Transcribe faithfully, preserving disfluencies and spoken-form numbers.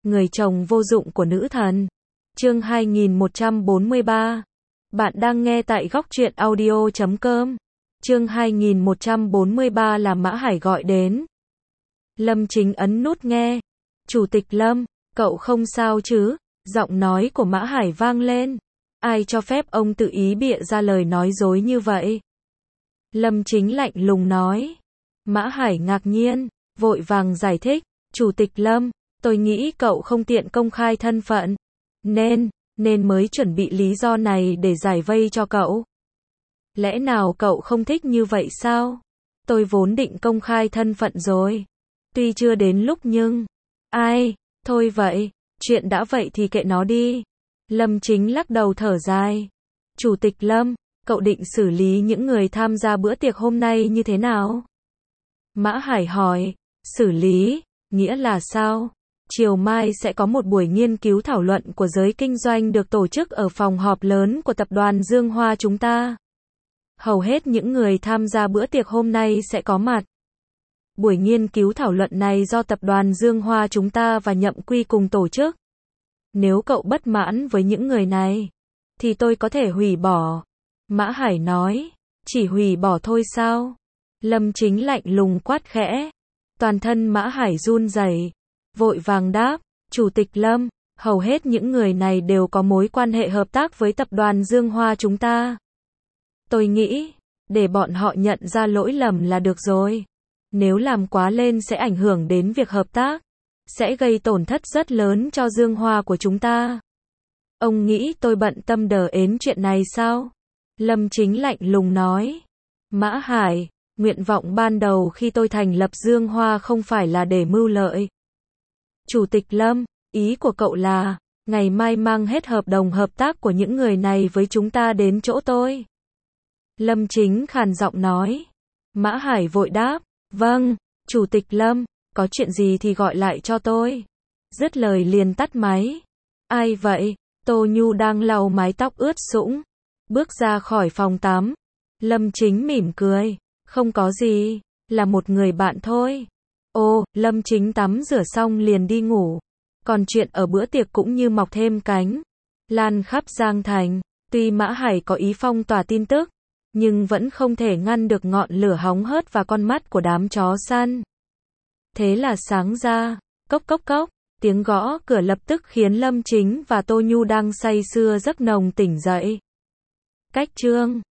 Người chồng vô dụng của nữ thần. Chương hai nghìn một trăm bốn mươi ba. Bạn đang nghe tại góc truyện audio chấm com. Chương hai nghìn một trăm bốn mươi ba là Mã Hải gọi đến. Lâm Chính ấn nút nghe. Chủ tịch Lâm, cậu không sao chứ? Giọng nói của Mã Hải vang lên. Ai cho phép ông tự ý bịa ra lời nói dối như vậy? Lâm Chính lạnh lùng nói. Mã Hải ngạc nhiên, vội vàng giải thích. Chủ tịch Lâm, tôi nghĩ cậu không tiện công khai thân phận. Nên, nên mới chuẩn bị lý do này để giải vây cho cậu. Lẽ nào cậu không thích như vậy sao? Tôi vốn định công khai thân phận rồi. Tuy chưa đến lúc nhưng... Ai? Thôi vậy, chuyện đã vậy thì kệ nó đi. Lâm Chính lắc đầu thở dài. Chủ tịch Lâm, cậu định xử lý những người tham gia bữa tiệc hôm nay như thế nào? Mã Hải hỏi. Xử lý? Nghĩa là sao? Chiều mai sẽ có một buổi nghiên cứu thảo luận của giới kinh doanh được tổ chức ở phòng họp lớn của tập đoàn Dương Hoa chúng ta. Hầu hết những người tham gia bữa tiệc hôm nay sẽ có mặt. Buổi nghiên cứu thảo luận này do tập đoàn Dương Hoa chúng ta và Nhậm Quy cùng tổ chức. Nếu cậu bất mãn với những người này, thì tôi có thể hủy bỏ. Mã Hải nói. Chỉ hủy bỏ thôi sao? Lâm Chính lạnh lùng quát khẽ. Toàn thân Mã Hải run rẩy, vội vàng đáp. Chủ tịch Lâm, hầu hết những người này đều có mối quan hệ hợp tác với tập đoàn Dương Hoa chúng ta. Tôi nghĩ, để bọn họ nhận ra lỗi lầm là được rồi. Nếu làm quá lên sẽ ảnh hưởng đến việc hợp tác, sẽ gây tổn thất rất lớn cho Dương Hoa của chúng ta. Ông nghĩ tôi bận tâm đờ ến chuyện này sao? Lâm Chính lạnh lùng nói. Mã Hải, nguyện vọng ban đầu khi tôi thành lập Dương Hoa không phải là để mưu lợi. Chủ tịch Lâm, ý của cậu là, ngày mai mang hết hợp đồng hợp tác của những người này với chúng ta đến chỗ tôi. Lâm Chính khàn giọng nói. Mã Hải vội đáp. Vâng, Chủ tịch Lâm, có chuyện gì thì gọi lại cho tôi. Dứt lời liền tắt máy. Ai vậy? Tô Nhu đang lau mái tóc ướt sũng, bước ra khỏi phòng tắm. Lâm Chính mỉm cười. Không có gì, là một người bạn thôi. Ô, Lâm Chính tắm rửa xong liền đi ngủ. Còn chuyện ở bữa tiệc cũng như mọc thêm cánh, lan khắp Giang Thành. Tuy Mã Hải có ý phong tỏa tin tức, nhưng vẫn không thể ngăn được ngọn lửa hóng hớt và con mắt của đám chó săn. Thế là sáng ra, cốc cốc cốc, tiếng gõ cửa lập tức khiến Lâm Chính và Tô Nhu đang say sưa giấc nồng tỉnh dậy. Cách chương